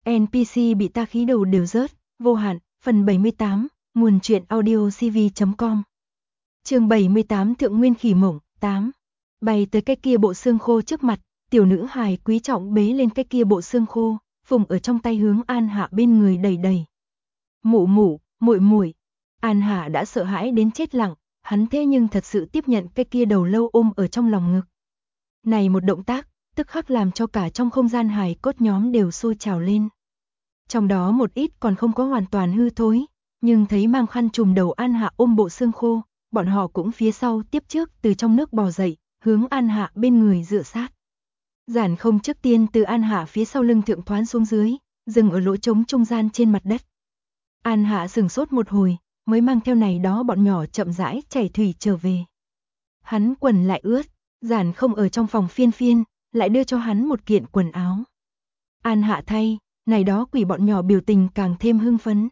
NPC bị ta khí đầu đều rớt, vô hạn, phần 78, nguồn truyện audio cv.com. Chương 78 Thượng Nguyên Khỉ Mộng, 8. Bay tới cái kia bộ xương khô trước mặt, tiểu nữ hài quý trọng bế lên cái kia bộ xương khô, phùng ở trong tay hướng An Hạ bên người đẩy đẩy. Mụ mụ, muội muội. An Hạ đã sợ hãi đến chết lặng, hắn thế nhưng thật sự tiếp nhận cái kia đầu lâu ôm ở trong lòng ngực. Này một động tác, tức khắc làm cho cả trong không gian hài cốt nhóm đều sôi trào lên. Trong đó một ít còn không có hoàn toàn hư thối, nhưng thấy mang khăn trùm đầu An Hạ ôm bộ xương khô, bọn họ cũng phía sau tiếp trước từ trong nước bò dậy, hướng An Hạ bên người dựa sát. Giản Không trước tiên từ An Hạ phía sau lưng thượng thoán xuống dưới, dừng ở lỗ trống trung gian trên mặt đất. An Hạ sừng sốt một hồi, mới mang theo này đó bọn nhỏ chậm rãi chảy thủy trở về. Hắn quần lại ướt, Giản Không ở trong phòng phiên phiên, lại đưa cho hắn một kiện quần áo. An Hạ thay, này đó quỷ bọn nhỏ biểu tình càng thêm hưng phấn.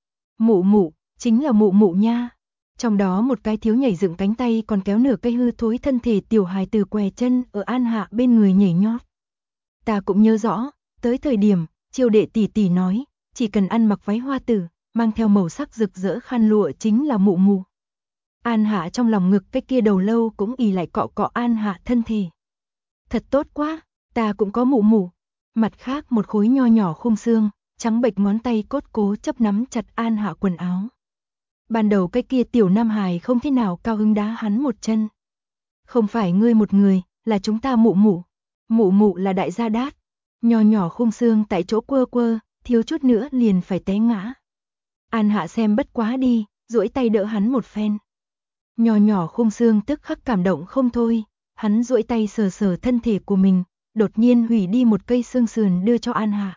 Mụ mụ, chính là mụ mụ nha. Trong đó một cái thiếu nhảy dựng cánh tay còn kéo nửa cây hư thối thân thể tiểu hài từ què chân ở An Hạ bên người nhảy nhót. Ta cũng nhớ rõ, tới thời điểm, Chiêu đệ tỷ tỷ nói, chỉ cần ăn mặc váy hoa tử, mang theo màu sắc rực rỡ khăn lụa chính là mụ mụ. An Hạ trong lòng ngực cái kia đầu lâu cũng ì lại cọ cọ An Hạ thân thể. Thật tốt quá, ta cũng có mụ mụ. Mặt khác một khối nho nhỏ khung xương, trắng bệch ngón tay cốt cố chấp nắm chặt An Hạ quần áo. Ban đầu cái kia tiểu nam hài không thế nào cao hứng đá hắn một chân. Không phải ngươi một người, là chúng ta mụ mụ. Mụ mụ là đại gia đát. Nho nhỏ khung xương tại chỗ quơ quơ, thiếu chút nữa liền phải té ngã. An Hạ xem bất quá đi, duỗi tay đỡ hắn một phen. Nho nhỏ khung xương tức khắc cảm động không thôi, hắn duỗi tay sờ sờ thân thể của mình, đột nhiên hủy đi một cây xương sườn đưa cho An Hạ.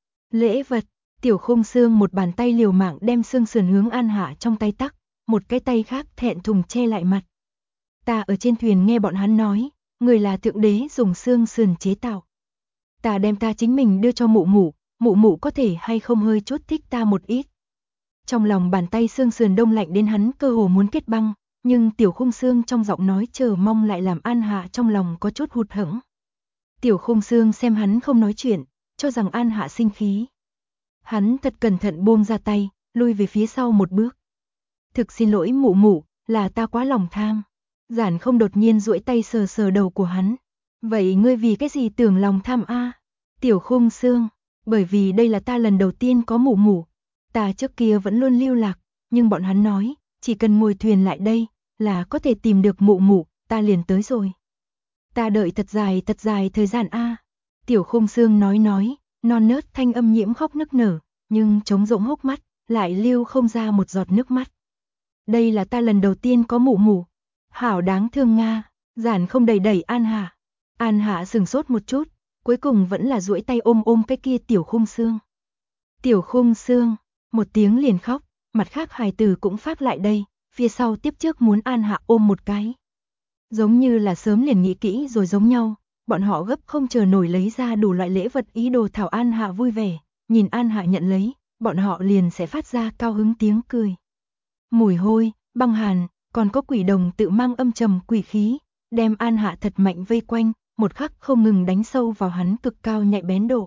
Lễ vật, tiểu khung xương một bàn tay liều mạng đem xương sườn hướng An Hạ trong tay tắc, một cái tay khác thẹn thùng che lại mặt. Ta ở trên thuyền nghe bọn hắn nói, người là thượng đế dùng xương sườn chế tạo. Ta đem ta chính mình đưa cho mụ mụ có thể hay không hơi chút thích ta một ít. Trong lòng bàn tay xương sườn đông lạnh đến hắn cơ hồ muốn kết băng, nhưng tiểu khung xương trong giọng nói chờ mong lại làm An Hạ trong lòng có chút hụt hẫng. Tiểu khung xương xem hắn không nói chuyện, cho rằng An Hạ sinh khí. Hắn thật cẩn thận buông ra tay, lui về phía sau một bước. Thực xin lỗi mụ mụ, là ta quá lòng tham. Giản Không đột nhiên duỗi tay sờ sờ đầu của hắn. Vậy ngươi vì cái gì tưởng lòng tham a? Tiểu khung xương, bởi vì đây là ta lần đầu tiên có mụ mụ. Ta trước kia vẫn luôn lưu lạc, nhưng bọn hắn nói, chỉ cần ngồi thuyền lại đây, là có thể tìm được mụ mụ, ta liền tới rồi. Ta đợi thật dài thời gian a. Tiểu khung xương nói, non nớt thanh âm nhiễm khóc nức nở, nhưng trống rỗng hốc mắt, lại lưu không ra một giọt nước mắt. Đây là ta lần đầu tiên có mụ mụ. Hảo đáng thương Nga, Giản Không đẩy An Hạ. An Hạ sừng sốt một chút, cuối cùng vẫn là duỗi tay ôm cái kia tiểu khung xương. Tiểu khung xương, một tiếng liền khóc, mặt khác hài tử cũng phát lại đây, phía sau tiếp trước muốn An Hạ ôm một cái. Giống như là sớm liền nghĩ kỹ rồi giống nhau, bọn họ gấp không chờ nổi lấy ra đủ loại lễ vật ý đồ thảo An Hạ vui vẻ, nhìn An Hạ nhận lấy, bọn họ liền sẽ phát ra cao hứng tiếng cười. Mùi hôi, băng hàn, còn có quỷ đồng tự mang âm trầm quỷ khí, đem An Hạ thật mạnh vây quanh, một khắc không ngừng đánh sâu vào hắn cực cao nhạy bén độ.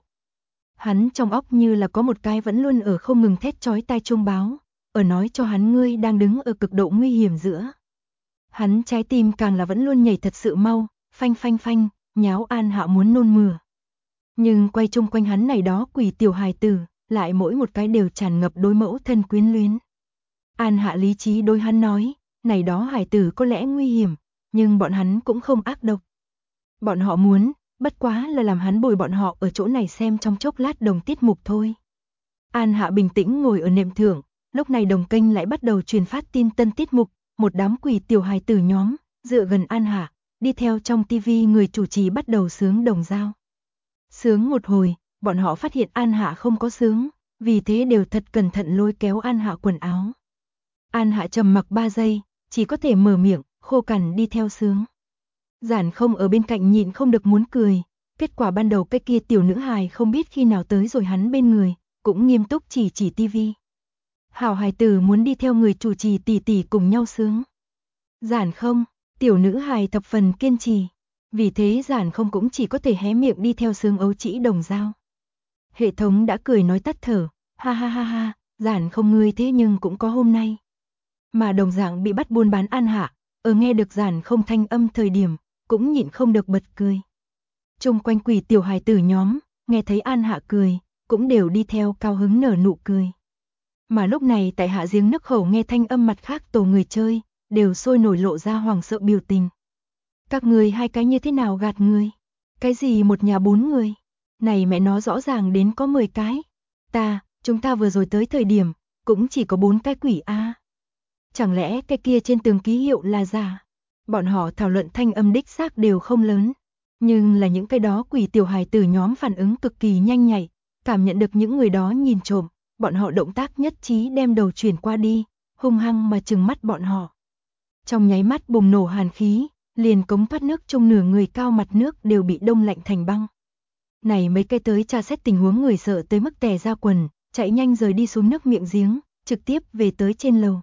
Hắn trong óc như là có một cái vẫn luôn ở không ngừng thét chói tai chuông báo, ở nói cho hắn ngươi đang đứng ở cực độ nguy hiểm giữa. Hắn trái tim càng là vẫn luôn nhảy thật sự mau, phanh, nháo An Hạ muốn nôn mửa. Nhưng quay chung quanh hắn này đó quỷ tiểu hài tử, lại mỗi một cái đều tràn ngập đối mẫu thân quyến luyến. An Hạ lý trí đối hắn nói, này đó hài tử có lẽ nguy hiểm, nhưng bọn hắn cũng không ác độc. Bọn họ muốn, bất quá là làm hắn bồi bọn họ ở chỗ này xem trong chốc lát đồng tiết mục thôi. An Hạ bình tĩnh ngồi ở nệm thượng, lúc này đồng kênh lại bắt đầu truyền phát tin tân tiết mục, một đám quỷ tiểu hài tử nhóm, dựa gần An Hạ, đi theo trong tivi người chủ trì bắt đầu sướng đồng dao. Sướng một hồi, bọn họ phát hiện An Hạ không có sướng, vì thế đều thật cẩn thận lôi kéo An Hạ quần áo. An Hạ trầm mặc 3 giây, chỉ có thể mở miệng, khô cằn đi theo sướng. Giản Không ở bên cạnh nhịn không được muốn cười, kết quả ban đầu cái kia tiểu nữ hài không biết khi nào tới rồi hắn bên người, cũng nghiêm túc chỉ tivi. Hảo hài tử muốn đi theo người chủ trì tỷ tỷ cùng nhau sướng. Giản Không, tiểu nữ hài thập phần kiên trì, vì thế Giản Không cũng chỉ có thể hé miệng đi theo sướng ấu trĩ đồng dao. Hệ thống đã cười nói tắt thở, ha ha ha ha, Giản không ngươi thế nhưng cũng có hôm nay. Mà đồng dạng bị bắt buôn bán An Hạ, ở nghe được Giản không thanh âm thời điểm, cũng nhịn không được bật cười. Chung quanh quỷ tiểu hài tử nhóm, nghe thấy An Hạ cười, cũng đều đi theo cao hứng nở nụ cười. Mà lúc này tại hạ giếng nước khẩu nghe thanh âm mặt khác tổ người chơi, đều sôi nổi lộ ra hoảng sợ biểu tình. Các người hai cái như thế nào gạt người? Cái gì một nhà 4 người? Này mẹ nó rõ ràng đến có 10 cái. Chúng ta vừa rồi tới thời điểm, cũng chỉ có 4 cái quỷ a. Chẳng lẽ cái kia trên tường ký hiệu là giả? Bọn họ thảo luận thanh âm đích xác đều không lớn. Nhưng là những cái đó quỷ tiểu hài tử nhóm phản ứng cực kỳ nhanh nhạy, cảm nhận được những người đó nhìn trộm, bọn họ động tác nhất trí đem đầu chuyển qua đi, hung hăng mà trừng mắt bọn họ. Trong nháy mắt bùng nổ hàn khí, liền cống thoát nước trong nửa người cao mặt nước đều bị đông lạnh thành băng. Này mấy cái tới tra xét tình huống người sợ tới mức tè ra quần, chạy nhanh rời đi xuống nước miệng giếng, trực tiếp về tới trên lầu.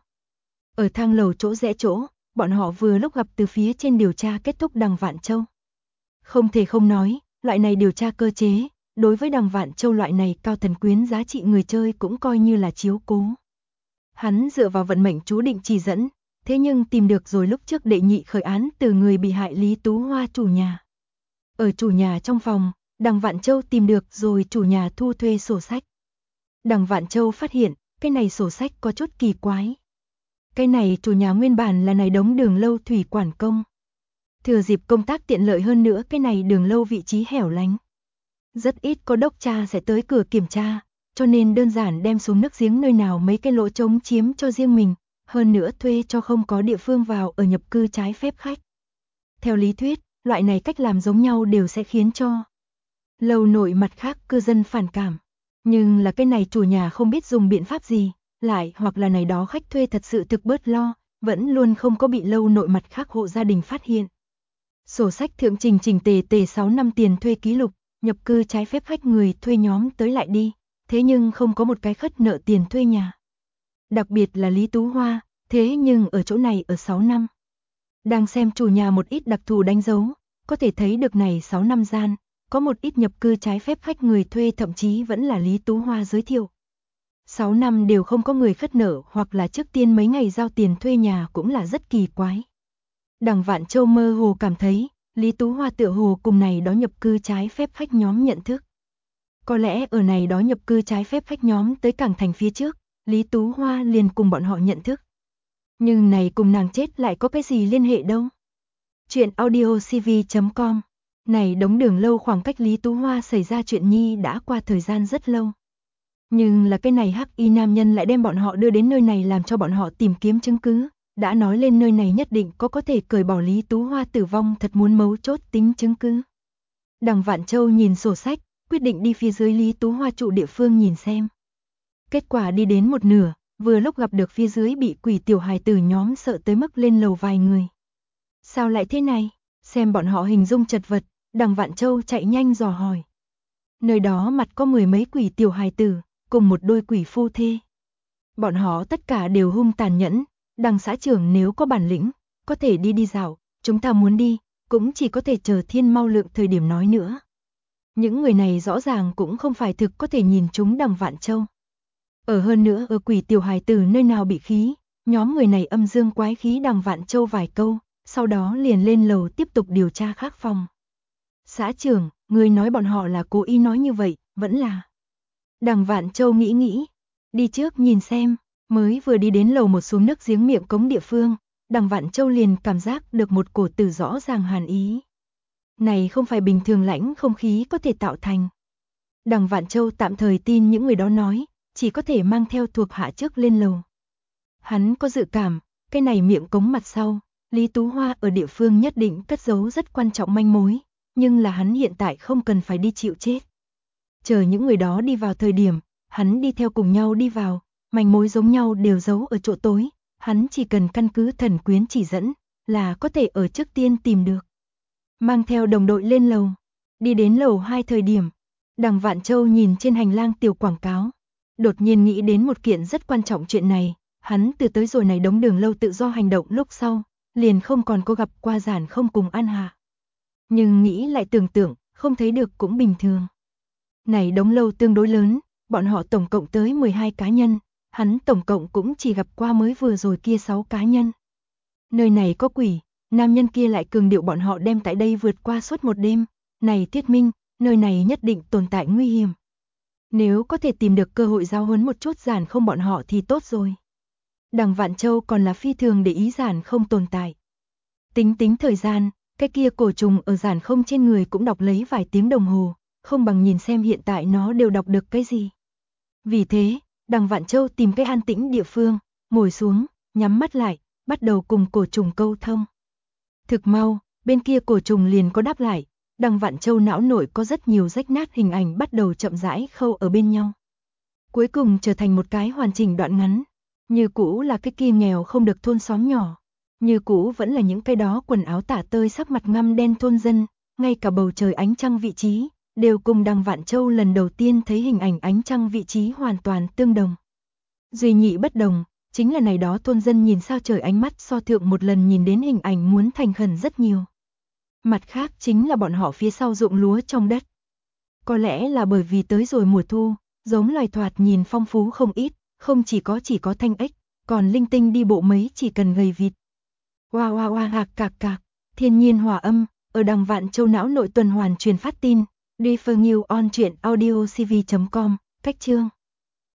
Ở thang lầu chỗ rẽ chỗ, bọn họ vừa lúc gặp từ phía trên điều tra kết thúc Đằng Vạn Châu. Không thể không nói, loại này điều tra cơ chế, đối với Đằng Vạn Châu loại này cao thần quyến giá trị người chơi cũng coi như là chiếu cố. Hắn dựa vào vận mệnh chú định chỉ dẫn, thế nhưng tìm được rồi lúc trước đệ nhị khởi án từ người bị hại Lý Tú Hoa chủ nhà. Ở chủ nhà trong phòng, Đằng Vạn Châu tìm được rồi chủ nhà thu thuê sổ sách. Đằng Vạn Châu phát hiện, cái này sổ sách có chút kỳ quái. Cái này chủ nhà nguyên bản là này đống đường lâu thủy quản công. Thừa dịp công tác tiện lợi hơn nữa cái này đường lâu vị trí hẻo lánh. Rất ít có đốc tra sẽ tới cửa kiểm tra, cho nên đơn giản đem xuống nước giếng nơi nào mấy cái lỗ trống chiếm cho riêng mình, hơn nữa thuê cho không có địa phương vào ở nhập cư trái phép khách. Theo lý thuyết, loại này cách làm giống nhau đều sẽ khiến cho lầu nội mặt khác cư dân phản cảm. Nhưng là cái này chủ nhà không biết dùng biện pháp gì, lại hoặc là này đó khách thuê thật sự thực bớt lo, vẫn luôn không có bị lâu nội mặt khác hộ gia đình phát hiện. Sổ sách thượng trình chỉnh tề 6 năm tiền thuê ký lục, nhập cư trái phép khách người thuê nhóm tới lại đi, thế nhưng không có một cái khất nợ tiền thuê nhà. Đặc biệt là Lý Tú Hoa, thế nhưng ở chỗ này ở 6 năm. Đang xem chủ nhà một ít đặc thù đánh dấu, có thể thấy được này 6 năm gian, có một ít nhập cư trái phép khách người thuê thậm chí vẫn là Lý Tú Hoa giới thiệu. 6 năm đều không có người khất nợ hoặc là trước tiên mấy ngày giao tiền thuê nhà cũng là rất kỳ quái. Đằng Vạn Châu mơ hồ cảm thấy, Lý Tú Hoa tựa hồ cùng này đó nhập cư trái phép khách nhóm nhận thức. Có lẽ ở này đó nhập cư trái phép khách nhóm tới cảng thành phía trước, Lý Tú Hoa liền cùng bọn họ nhận thức. Nhưng này cùng nàng chết lại có cái gì liên hệ đâu. Chuyện audiocv.com. Này đống đường lâu khoảng cách Lý Tú Hoa xảy ra chuyện nhi đã qua thời gian rất lâu. Nhưng là cái này hắc y nam nhân lại đem bọn họ đưa đến nơi này làm cho bọn họ tìm kiếm chứng cứ. Đã nói lên nơi này nhất định có thể cởi bỏ Lý Tú Hoa tử vong thật muốn mấu chốt tính chứng cứ. Đằng Vạn Châu nhìn sổ sách, quyết định đi phía dưới Lý Tú Hoa trụ địa phương nhìn xem. Kết quả đi đến một nửa, vừa lúc gặp được phía dưới bị quỷ tiểu hài tử nhóm sợ tới mức lên lầu vài người. Sao lại thế này? Xem bọn họ hình dung chật vật, Đằng Vạn Châu chạy nhanh dò hỏi. Nơi đó mặt có 10 mấy quỷ tiểu hài tử, cùng một đôi quỷ phu thê. Bọn họ tất cả đều hung tàn nhẫn, Đằng xã trưởng nếu có bản lĩnh, có thể đi dạo, chúng ta muốn đi, cũng chỉ có thể chờ thiên mau lượng thời điểm nói nữa. Những người này rõ ràng cũng không phải thực có thể nhìn chúng Đằng Vạn Châu. Ở hơn nữa ở quỷ tiểu hài tử nơi nào bị khí, nhóm người này âm dương quái khí Đằng Vạn Châu vài câu, sau đó liền lên lầu tiếp tục điều tra khác phòng. Xã trưởng, người nói bọn họ là cố ý nói như vậy, vẫn là. Đằng Vạn Châu nghĩ, đi trước nhìn xem, mới vừa đi đến lầu một xuống nước giếng miệng cống địa phương, Đằng Vạn Châu liền cảm giác được một cổ tử rõ ràng hàn ý. Này không phải bình thường lãnh không khí có thể tạo thành. Đằng Vạn Châu tạm thời tin những người đó nói, chỉ có thể mang theo thuộc hạ trước lên lầu. Hắn có dự cảm, cái này miệng cống mặt sau, Lý Tú Hoa ở địa phương nhất định cất giấu rất quan trọng manh mối, nhưng là hắn hiện tại không cần phải đi chịu chết. Chờ những người đó đi vào thời điểm, hắn đi theo cùng nhau đi vào, manh mối giống nhau đều giấu ở chỗ tối, hắn chỉ cần căn cứ thần quyến chỉ dẫn, là có thể ở trước tiên tìm được. Mang theo đồng đội lên lầu, đi đến lầu 2 thời điểm, Đằng Vạn Châu nhìn trên hành lang tiểu quảng cáo, đột nhiên nghĩ đến một kiện rất quan trọng chuyện này, hắn từ tới rồi này đống đường lâu tự do hành động lúc sau, liền không còn có gặp qua Giản không cùng An Hạ. Nhưng nghĩ lại tưởng tượng, không thấy được cũng bình thường. Này đống lâu tương đối lớn, bọn họ tổng cộng tới 12 cá nhân, hắn tổng cộng cũng chỉ gặp qua mới vừa rồi kia 6 cá nhân. Nơi này có quỷ, nam nhân kia lại cường điệu bọn họ đem tại đây vượt qua suốt một đêm, này thuyết minh, nơi này nhất định tồn tại nguy hiểm. Nếu có thể tìm được cơ hội giáo huấn một chút Giản Không bọn họ thì tốt rồi. Đằng Vạn Châu còn là phi thường để ý Giản Không tồn tại. Tính thời gian, cái kia cổ trùng ở Giản Không trên người cũng đọc lấy vài tiếng đồng hồ, không bằng nhìn xem hiện tại nó đều đọc được cái gì. Vì thế, đằng Vạn Châu tìm cái an tĩnh địa phương, ngồi xuống, nhắm mắt lại, bắt đầu cùng cổ trùng câu thông. Thực mau, bên kia cổ trùng liền có đáp lại, đằng Vạn Châu não nội có rất nhiều rách nát hình ảnh bắt đầu chậm rãi khâu ở bên nhau. Cuối cùng trở thành một cái hoàn chỉnh đoạn ngắn, như cũ là cái kia nghèo không được thôn xóm nhỏ, như cũ vẫn là những cái đó quần áo tả tơi sắc mặt ngăm đen thôn dân, ngay cả bầu trời ánh trăng vị trí, đều cùng đằng Vạn Châu lần đầu tiên thấy hình ảnh ánh trăng vị trí hoàn toàn tương đồng. Duy nhị bất đồng, chính là này đó thôn dân nhìn sao trời ánh mắt so thượng một lần nhìn đến hình ảnh muốn thành khẩn rất nhiều. Mặt khác chính là bọn họ phía sau ruộng lúa trong đất. Có lẽ là bởi vì tới rồi mùa thu, giống loài thoạt nhìn phong phú không ít, không chỉ có thanh ếch, còn linh tinh đi bộ mấy chỉ cần gầy vịt. Oa oa oa hạc cạc cạc, thiên nhiên hòa âm, ở đằng Vạn Châu não nội tuần hoàn truyền phát tin, Refer News on truyện audio cv.com, cách chương.